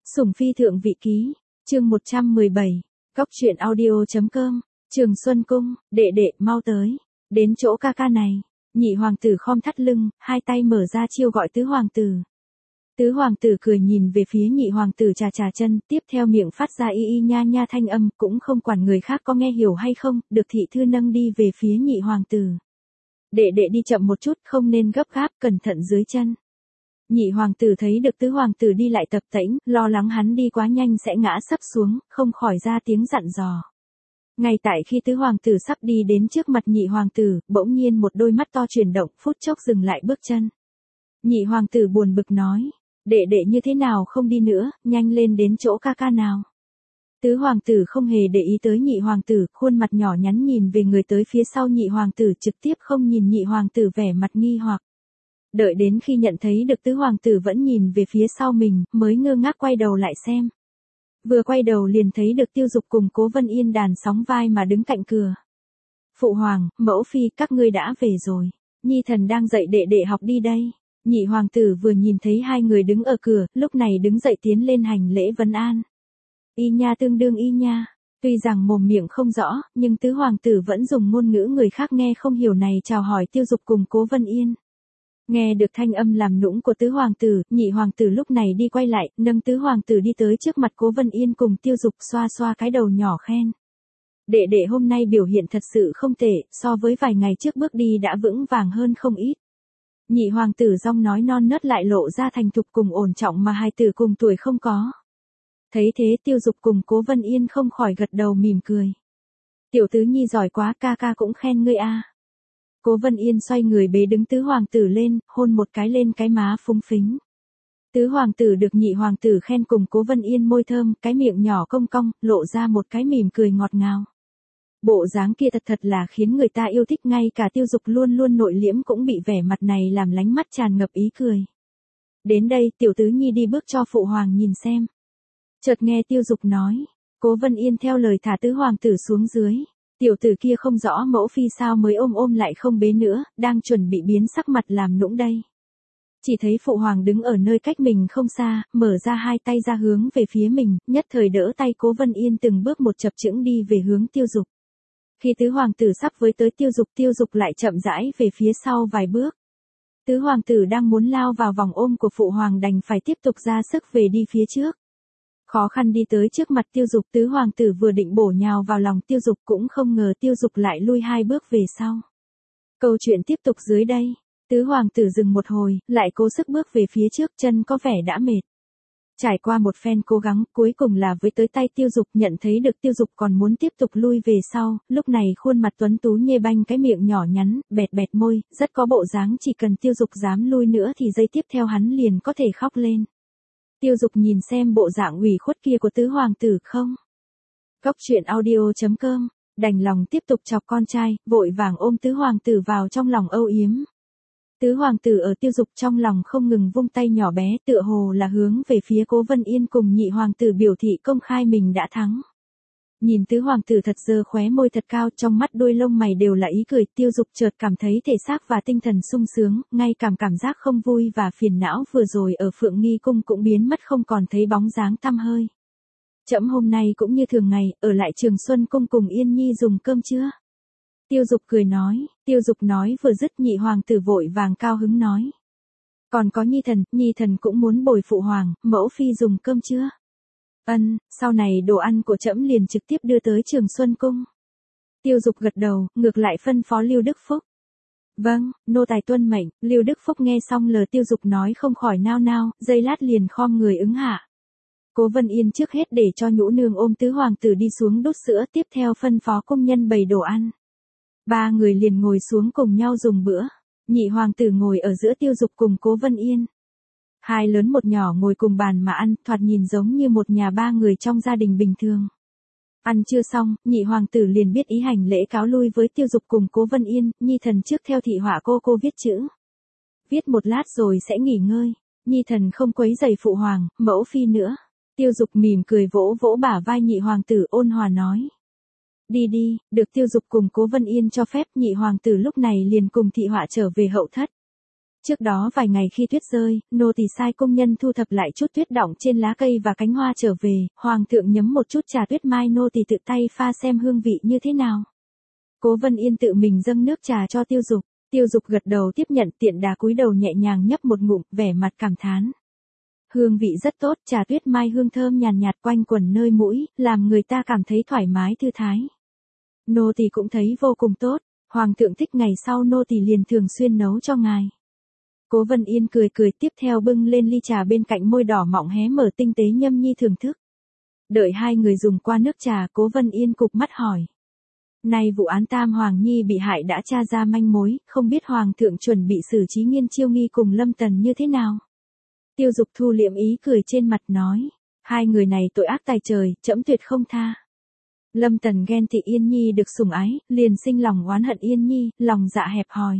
Sủng phi thượng vị ký, chương 117, Cóc truyện audio.com, Trường Xuân Cung, đệ đệ mau tới, đến chỗ ca ca này, nhị hoàng tử khom thắt lưng, hai tay mở ra chiêu gọi tứ hoàng tử. Tứ hoàng tử cười nhìn về phía nhị hoàng tử trà trà chân, tiếp theo miệng phát ra y y nha nha thanh âm, cũng không quản người khác có nghe hiểu hay không, được thị thư nâng đi về phía nhị hoàng tử. Đệ đệ đi chậm một chút, không nên gấp gáp, cẩn thận dưới chân. Nhị hoàng tử thấy được tứ hoàng tử đi lại tập tễnh, lo lắng hắn đi quá nhanh sẽ ngã sấp xuống, không khỏi ra tiếng dặn dò. Ngay tại khi tứ hoàng tử sắp đi đến trước mặt nhị hoàng tử, bỗng nhiên một đôi mắt to chuyển động, phút chốc dừng lại bước chân. Nhị hoàng tử buồn bực nói, đệ đệ như thế nào không đi nữa, nhanh lên đến chỗ ca ca nào. Tứ hoàng tử không hề để ý tới nhị hoàng tử, khuôn mặt nhỏ nhắn nhìn về người tới phía sau nhị hoàng tử, trực tiếp không nhìn nhị hoàng tử vẻ mặt nghi hoặc. Đợi đến khi nhận thấy được tứ hoàng tử vẫn nhìn về phía sau mình, mới ngơ ngác quay đầu lại xem. Vừa quay đầu liền thấy được Tiêu Dục cùng Cố Vân Yên đàn sóng vai mà đứng cạnh cửa. Phụ hoàng, mẫu phi, các ngươi đã về rồi. Nhi thần đang dạy đệ đệ học đi đây. Nhị hoàng tử vừa nhìn thấy hai người đứng ở cửa, lúc này đứng dậy tiến lên hành lễ vấn an. Y nha tương đương y nha. Tuy rằng mồm miệng không rõ, nhưng tứ hoàng tử vẫn dùng ngôn ngữ người khác nghe không hiểu này chào hỏi Tiêu Dục cùng Cố Vân Yên. Nghe được thanh âm làm nũng của tứ hoàng tử, nhị hoàng tử lúc này đi quay lại, nâng tứ hoàng tử đi tới trước mặt Cố Vân Yên cùng Tiêu Dục, xoa xoa cái đầu nhỏ khen. Đệ đệ hôm nay biểu hiện thật sự không tệ, so với vài ngày trước bước đi đã vững vàng hơn không ít. Nhị hoàng tử giọng nói non nớt lại lộ ra thành thục cùng ổn trọng mà hai tử cùng tuổi không có. Thấy thế Tiêu Dục cùng Cố Vân Yên không khỏi gật đầu mỉm cười. Tiểu tứ nhi giỏi quá, ca ca cũng khen ngươi a. Cố Vân Yên xoay người bế đứng tứ hoàng tử lên, hôn một cái lên cái má phúng phính. Tứ hoàng tử được nhị hoàng tử khen cùng Cố Vân Yên môi thơm, cái miệng nhỏ cong cong, lộ ra một cái mỉm cười ngọt ngào. Bộ dáng kia thật là khiến người ta yêu thích, ngay cả Tiêu Dục luôn luôn nội liễm cũng bị vẻ mặt này làm lánh mắt tràn ngập ý cười. Đến đây, tiểu tứ nhi đi bước cho phụ hoàng nhìn xem. Chợt nghe Tiêu Dục nói, Cố Vân Yên theo lời thả tứ hoàng tử xuống dưới. Tiểu tử kia không rõ mẫu phi sao mới ôm lại không bế nữa, đang chuẩn bị biến sắc mặt làm nũng đây. Chỉ thấy phụ hoàng đứng ở nơi cách mình không xa, mở ra hai tay ra hướng về phía mình, nhất thời đỡ tay Cố Vân Yên từng bước một chập chững đi về hướng Tiêu Dục. Khi tứ hoàng tử sắp với tới Tiêu Dục lại chậm rãi về phía sau vài bước. Tứ hoàng tử đang muốn lao vào vòng ôm của phụ hoàng đành phải tiếp tục ra sức về đi phía trước. Khó khăn đi tới trước mặt Tiêu Dục, tứ hoàng tử vừa định bổ nhào vào lòng Tiêu Dục cũng không ngờ Tiêu Dục lại lui hai bước về sau. Câu chuyện tiếp tục dưới đây. Tứ hoàng tử dừng một hồi, lại cố sức bước về phía trước, chân có vẻ đã mệt. Trải qua một phen cố gắng, cuối cùng là với tới tay Tiêu Dục, nhận thấy được Tiêu Dục còn muốn tiếp tục lui về sau, lúc này khuôn mặt tuấn tú nhê banh, cái miệng nhỏ nhắn, bẹt bẹt môi, rất có bộ dáng chỉ cần Tiêu Dục dám lui nữa thì giây tiếp theo hắn liền có thể khóc lên. Tiêu Dục nhìn xem bộ dạng ủy khuất kia của tứ hoàng tử không. Cóc truyện audio.com, đành lòng tiếp tục chọc con trai, vội vàng ôm tứ hoàng tử vào trong lòng âu yếm. Tứ hoàng tử ở Tiêu Dục trong lòng không ngừng vung tay nhỏ bé, tựa hồ là hướng về phía Cố Vân Yên cùng nhị hoàng tử biểu thị công khai mình đã thắng. Nhìn tứ hoàng tử thật giơ khóe môi thật cao, trong mắt đuôi lông mày đều là ý cười, Tiêu Dục chợt cảm thấy thể xác và tinh thần sung sướng, ngay cảm giác không vui và phiền não vừa rồi ở Phượng Nghi cung cũng biến mất không còn thấy bóng dáng tăm hơi. Trẫm hôm nay cũng như thường ngày, ở lại Trường Xuân cung cùng Yên Nhi dùng cơm chưa? Tiêu Dục cười nói, Tiêu Dục nói vừa dứt nhị hoàng tử vội vàng cao hứng nói. Còn có Nhi thần cũng muốn bồi phụ hoàng, mẫu phi dùng cơm chưa? Sau này đồ ăn của trẫm liền trực tiếp đưa tới Trường Xuân cung. Tiêu Dục gật đầu, ngược lại phân phó Lưu Đức Phúc. Vâng, nô tài tuân mệnh. Lưu Đức Phúc nghe xong lời Tiêu Dục nói không khỏi nao nao, giây lát liền khom người ứng hạ. Cố Vân Yên trước hết để cho nhũ nương ôm tứ hoàng tử đi xuống đút sữa, tiếp theo phân phó công nhân bày đồ ăn. Ba người liền ngồi xuống cùng nhau dùng bữa. Nhị hoàng tử ngồi ở giữa Tiêu Dục cùng Cố Vân Yên. Hai lớn một nhỏ ngồi cùng bàn mà ăn, thoạt nhìn giống như một nhà ba người trong gia đình bình thường. Ăn chưa xong, nhị hoàng tử liền biết ý hành lễ cáo lui với Tiêu Dục cùng Cố Vân Yên, Nhi thần trước theo thị họa cô viết chữ. Viết một lát rồi sẽ nghỉ ngơi, Nhi thần không quấy rầy phụ hoàng, mẫu phi nữa. Tiêu Dục mỉm cười vỗ vỗ bả vai nhị hoàng tử ôn hòa nói. Đi, được Tiêu Dục cùng Cố Vân Yên cho phép, nhị hoàng tử lúc này liền cùng thị họa trở về hậu thất. Trước đó vài ngày khi tuyết rơi, nô tỳ sai công nhân thu thập lại chút tuyết đọng trên lá cây và cánh hoa trở về, hoàng thượng nhấm một chút trà tuyết mai nô tỳ tự tay pha xem hương vị như thế nào. Cố Vân Yên tự mình dâng nước trà cho Tiêu Dục, Tiêu Dục gật đầu tiếp nhận, tiện đà cúi đầu nhẹ nhàng nhấp một ngụm, vẻ mặt cảm thán. Hương vị rất tốt, trà tuyết mai hương thơm nhàn nhạt quanh quẩn nơi mũi, làm người ta cảm thấy thoải mái thư thái. Nô tỳ cũng thấy vô cùng tốt, hoàng thượng thích ngày sau nô tỳ liền thường xuyên nấu cho ngài. Cố Vân Yên cười cười tiếp theo bưng lên ly trà bên cạnh môi đỏ mọng hé mở tinh tế nhâm nhi thưởng thức. Đợi hai người dùng qua nước trà, Cố Vân Yên cụp mắt hỏi. Nay vụ án Tam Hoàng Nhi bị hại đã tra ra manh mối, không biết hoàng thượng chuẩn bị xử trí Nghiên Chiêu Nghi cùng Lâm Tần như thế nào? Tiêu Dục thu liệm ý cười trên mặt nói. Hai người này tội ác tày trời, trẫm tuyệt không tha. Lâm Tần ghen tị Yên Nhi được sủng ái, liền sinh lòng oán hận Yên Nhi, lòng dạ hẹp hòi.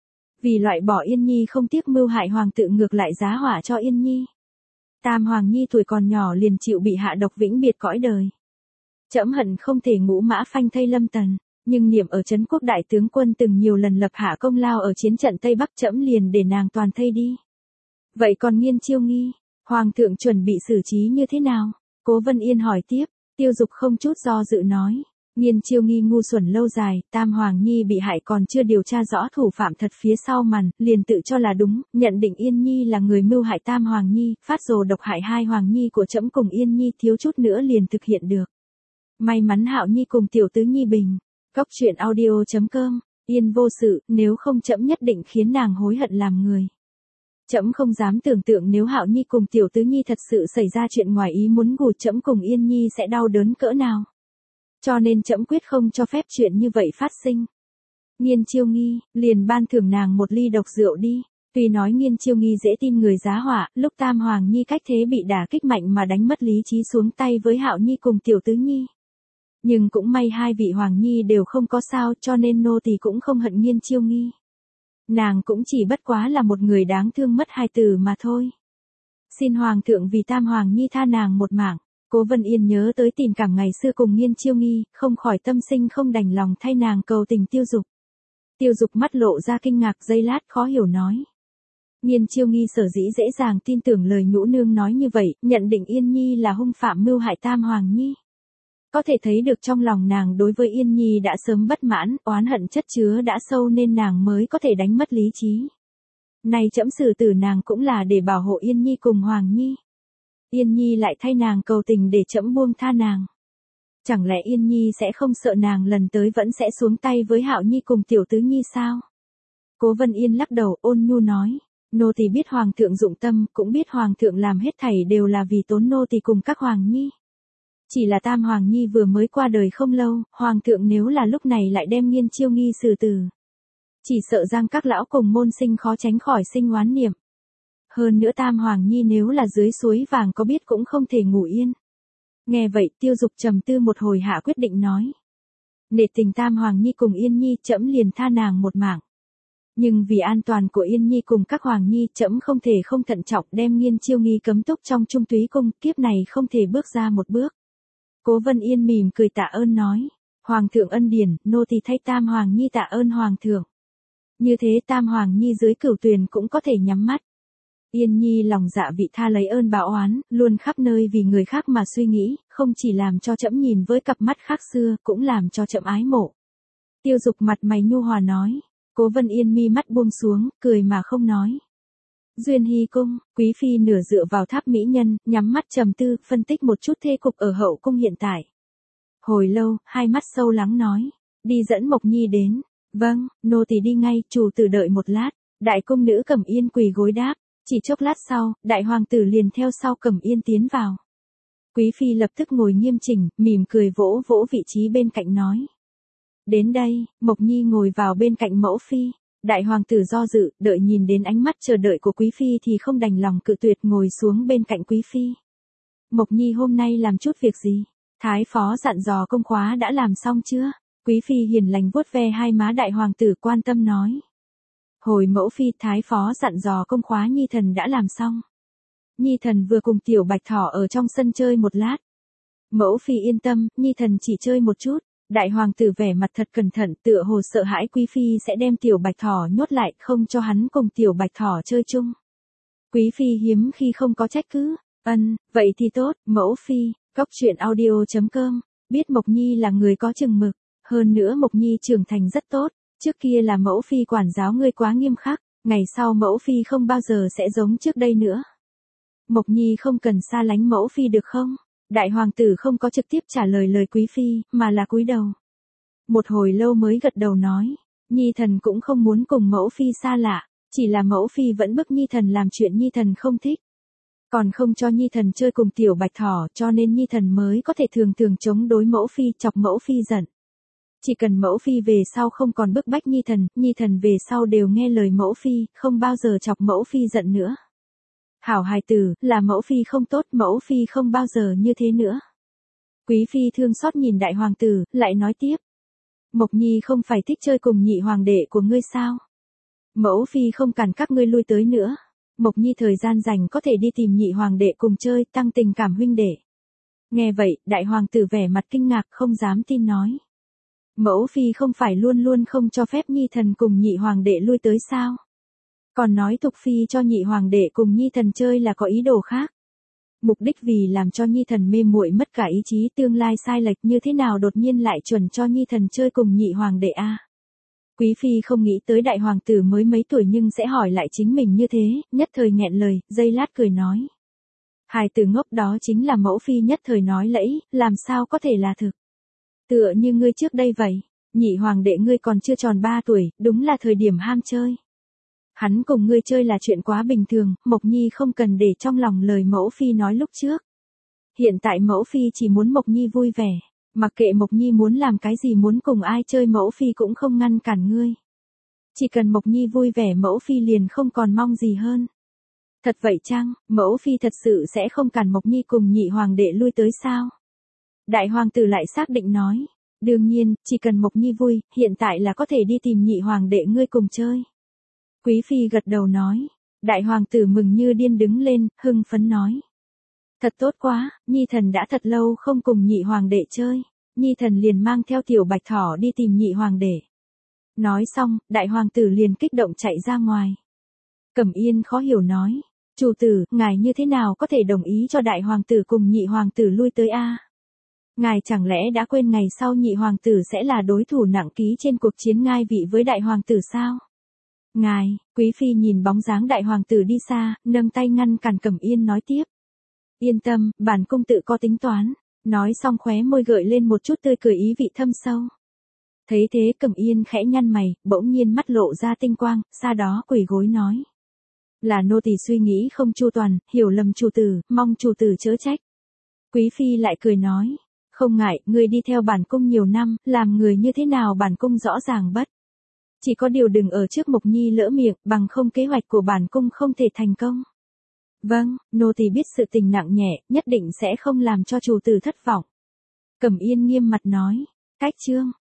Vì loại bỏ Yên Nhi không tiếc mưu hại hoàng tự ngược lại giá họa cho Yên Nhi. Tam Hoàng Nhi tuổi còn nhỏ liền chịu bị hạ độc vĩnh biệt cõi đời. Trẫm hận không thể ngũ mã phanh thây Lâm Tần, nhưng niệm ở Trấn Quốc đại tướng quân từng nhiều lần lập hạ công lao ở chiến trận Tây Bắc, trẫm liền để nàng toàn thây đi. Vậy còn Nghiên Chiêu Nghi, hoàng thượng chuẩn bị xử trí như thế nào? Cố Vân Yên hỏi tiếp. Tiêu Dục không chút do dự nói. Nghiên Chiêu Nghi ngu xuẩn lâu dài, Tam Hoàng Nhi bị hại còn chưa điều tra rõ thủ phạm thật phía sau màn, liền tự cho là đúng, nhận định Yên Nhi là người mưu hại Tam Hoàng Nhi, phát rồ độc hại hai Hoàng Nhi của trẫm cùng Yên Nhi, thiếu chút nữa liền thực hiện được. May mắn Hạo Nhi cùng tiểu tứ Nhi bình. Góc truyện audio.com, Yên vô sự, nếu không trẫm nhất định khiến nàng hối hận làm người. Trẫm không dám tưởng tượng nếu Hạo Nhi cùng tiểu tứ Nhi thật sự xảy ra chuyện ngoài ý muốn gù, trẫm cùng Yên Nhi sẽ đau đớn cỡ nào. Cho nên trẫm quyết không cho phép chuyện như vậy phát sinh. Nghiên Chiêu Nghi, liền ban thưởng nàng một ly độc rượu đi. Tuy nói Nghiên Chiêu Nghi dễ tin người giá họa, lúc Tam Hoàng Nhi cách thế bị đả kích mạnh mà đánh mất lý trí xuống tay với Hạo Nhi cùng tiểu tứ Nhi. Nhưng cũng may hai vị Hoàng Nhi đều không có sao, cho nên nô tỳ cũng không hận Nghiên Chiêu Nghi. Nàng cũng chỉ bất quá là một người đáng thương mất hai tử mà thôi. Xin hoàng thượng vì Tam Hoàng Nhi tha nàng một mạng. Cố Vân Yên nhớ tới tình cảm ngày xưa cùng Nghiên Chiêu Nghi, không khỏi tâm sinh không đành lòng thay nàng cầu tình Tiêu Dục. Tiêu Dục mắt lộ ra kinh ngạc, giây lát khó hiểu nói. Nghiên Chiêu Nghi sở dĩ dễ dàng tin tưởng lời nhũ nương nói như vậy, nhận định Yên Nhi là hung phạm mưu hại Tam Hoàng Nhi. Có thể thấy được trong lòng nàng đối với Yên Nhi đã sớm bất mãn, oán hận chất chứa đã sâu nên nàng mới có thể đánh mất lý trí. Nay trẫm xử tử nàng cũng là để bảo hộ Yên Nhi cùng Hoàng Nhi. Yên Nhi lại thay nàng cầu tình để trẫm buông tha nàng. Chẳng lẽ Yên Nhi sẽ không sợ nàng lần tới vẫn sẽ xuống tay với Hạo Nhi cùng tiểu tứ Nhi sao? Cố Vân Yên lắc đầu ôn nhu nói. Nô tỳ biết hoàng thượng dụng tâm, cũng biết hoàng thượng làm hết thảy đều là vì tốn nô tỳ cùng các Hoàng Nhi. Chỉ là Tam Hoàng Nhi vừa mới qua đời không lâu, hoàng thượng nếu là lúc này lại đem Nghiên Chiêu Nghi xử tử. Chỉ sợ rằng các lão cùng môn sinh khó tránh khỏi sinh oán niệm. Hơn nữa Tam Hoàng Nhi nếu là dưới suối vàng có biết cũng không thể ngủ yên. Nghe vậy Tiêu Dục trầm tư một hồi hạ quyết định nói. Nể tình Tam Hoàng Nhi cùng Yên Nhi, trẫm liền tha nàng một mạng. Nhưng vì an toàn của Yên Nhi cùng các Hoàng Nhi, trẫm không thể không thận trọng đem Nghiên Chiêu Nghi cấm túc trong Trung Túy Cung, kiếp này không thể bước ra một bước. Cố Vân Yên mỉm cười tạ ơn nói. Hoàng thượng ân điển, nô tỳ thay Tam Hoàng Nhi tạ ơn hoàng thượng. Như thế Tam Hoàng Nhi dưới cửu tuyền cũng có thể nhắm mắt. Yên Nhi lòng dạ vị tha lấy ơn báo oán, luôn khắp nơi vì người khác mà suy nghĩ, không chỉ làm cho trẫm nhìn với cặp mắt khác xưa, cũng làm cho trẫm ái mộ. Tiêu Dục mặt mày nhu hòa nói. Cố Vân Yên mi mắt buông xuống, cười mà không nói. Duyên Hy cung, quý phi nửa dựa vào tháp mỹ nhân, nhắm mắt trầm tư, phân tích một chút thê cục ở hậu cung hiện tại. Hồi lâu, hai mắt sâu lắng nói. Đi dẫn Mộc Nhi đến. Vâng, nô tỳ đi ngay, chủ tử đợi một lát. Đại cung nữ Cẩm Yên quỳ gối đáp. Chỉ chốc lát sau, đại hoàng tử liền theo sau Cẩm Yên tiến vào. Quý phi lập tức ngồi nghiêm chỉnh, mỉm cười vỗ vỗ vị trí bên cạnh nói. Đến đây, Mộc Nhi ngồi vào bên cạnh mẫu phi. Đại hoàng tử do dự, đợi nhìn đến ánh mắt chờ đợi của quý phi thì không đành lòng cự tuyệt, ngồi xuống bên cạnh quý phi. Mộc Nhi hôm nay làm chút việc gì? Thái phó dặn dò công khóa đã làm xong chưa? Quý phi hiền lành vuốt ve hai má đại hoàng tử quan tâm nói. Hồi mẫu phi, thái phó dặn dò công khóa Nhi thần đã làm xong. Nhi thần vừa cùng tiểu bạch thỏ ở trong sân chơi một lát. Mẫu phi yên tâm, Nhi thần chỉ chơi một chút. Đại hoàng tử vẻ mặt thật cẩn thận, tựa hồ sợ hãi quý phi sẽ đem tiểu bạch thỏ nhốt lại, không cho hắn cùng tiểu bạch thỏ chơi chung. Quý phi hiếm khi không có trách cứ, vậy thì tốt, mẫu phi. Cóc truyện audio.com, biết Mộc Nhi là người có chừng mực, hơn nữa Mộc Nhi trưởng thành rất tốt, trước kia là mẫu phi quản giáo ngươi quá nghiêm khắc, ngày sau mẫu phi không bao giờ sẽ giống trước đây nữa. Mộc Nhi không cần xa lánh mẫu phi được không? Đại hoàng tử không có trực tiếp trả lời lời quý phi, mà là cúi đầu. Một hồi lâu mới gật đầu nói, Nhi thần cũng không muốn cùng mẫu phi xa lạ, chỉ là mẫu phi vẫn bức Nhi thần làm chuyện Nhi thần không thích. Còn không cho Nhi thần chơi cùng tiểu bạch thỏ, cho nên Nhi thần mới có thể thường thường chống đối mẫu phi, chọc mẫu phi giận. Chỉ cần mẫu phi về sau không còn bức bách Nhi thần về sau đều nghe lời mẫu phi, không bao giờ chọc mẫu phi giận nữa. Hảo hài tử, là mẫu phi không tốt, mẫu phi không bao giờ như thế nữa. Quý phi thương xót nhìn đại hoàng tử, lại nói tiếp. Mộc Nhi không phải thích chơi cùng nhị hoàng đệ của ngươi sao? Mẫu phi không cản các ngươi lui tới nữa. Mộc Nhi thời gian rảnh có thể đi tìm nhị hoàng đệ cùng chơi, tăng tình cảm huynh đệ. Nghe vậy, đại hoàng tử vẻ mặt kinh ngạc không dám tin nói. Mẫu phi không phải luôn luôn không cho phép Nhi thần cùng nhị hoàng đệ lui tới sao? Còn nói Thục phi cho nhị hoàng đệ cùng Nhi thần chơi là có ý đồ khác. Mục đích vì làm cho Nhi thần mê muội mất cả ý chí, tương lai sai lệch, như thế nào đột nhiên lại chuẩn cho Nhi thần chơi cùng nhị hoàng đệ a? Quý phi không nghĩ tới đại hoàng tử mới mấy tuổi nhưng sẽ hỏi lại chính mình như thế, nhất thời nghẹn lời, giây lát cười nói. Hài tử ngốc, đó chính là mẫu phi nhất thời nói lẫy, làm sao có thể là thực. Tựa như ngươi trước đây vậy, nhị hoàng đệ ngươi còn chưa tròn 3 tuổi, đúng là thời điểm ham chơi. Hắn cùng ngươi chơi là chuyện quá bình thường, Mộc Nhi không cần để trong lòng lời mẫu phi nói lúc trước. Hiện tại mẫu phi chỉ muốn Mộc Nhi vui vẻ, mặc kệ Mộc Nhi muốn làm cái gì, muốn cùng ai chơi, mẫu phi cũng không ngăn cản ngươi. Chỉ cần Mộc Nhi vui vẻ, mẫu phi liền không còn mong gì hơn. Thật vậy chăng, mẫu phi thật sự sẽ không cản Mộc Nhi cùng nhị hoàng đệ lui tới sao? Đại hoàng tử lại xác định nói, đương nhiên, chỉ cần Mộc Nhi vui, hiện tại là có thể đi tìm nhị hoàng đệ ngươi cùng chơi. Quý phi gật đầu nói, đại hoàng tử mừng như điên đứng lên, hưng phấn nói. Thật tốt quá, Nhi thần đã thật lâu không cùng nhị hoàng đệ chơi, Nhi thần liền mang theo tiểu bạch thỏ đi tìm nhị hoàng đệ. Nói xong, đại hoàng tử liền kích động chạy ra ngoài. Cẩm Yên khó hiểu nói, chủ tử, ngài như thế nào có thể đồng ý cho đại hoàng tử cùng nhị hoàng tử lui tới a? Ngài chẳng lẽ đã quên ngày sau nhị hoàng tử sẽ là đối thủ nặng ký trên cuộc chiến ngai vị với đại hoàng tử sao? Ngài, quý phi nhìn bóng dáng đại hoàng tử đi xa, nâng tay ngăn cản Cẩm Yên nói tiếp. Yên tâm, bản cung tự có tính toán. Nói xong khóe môi gợi lên một chút tươi cười ý vị thâm sâu. Thấy thế Cẩm Yên khẽ nhăn mày, bỗng nhiên mắt lộ ra tinh quang, sau đó quỳ gối nói. Là nô tỳ suy nghĩ không chu toàn, hiểu lầm chủ tử, mong chủ tử chớ trách. Quý phi lại cười nói. Không ngại, ngươi đi theo bản cung nhiều năm, làm người như thế nào bản cung rõ ràng bất. Chỉ có điều đừng ở trước Mộc Nhi lỡ miệng, bằng không kế hoạch của bản cung không thể thành công. Vâng, nô tỳ biết sự tình nặng nhẹ, nhất định sẽ không làm cho chủ tử thất vọng. Cẩm Yên nghiêm mặt nói. Cách chương.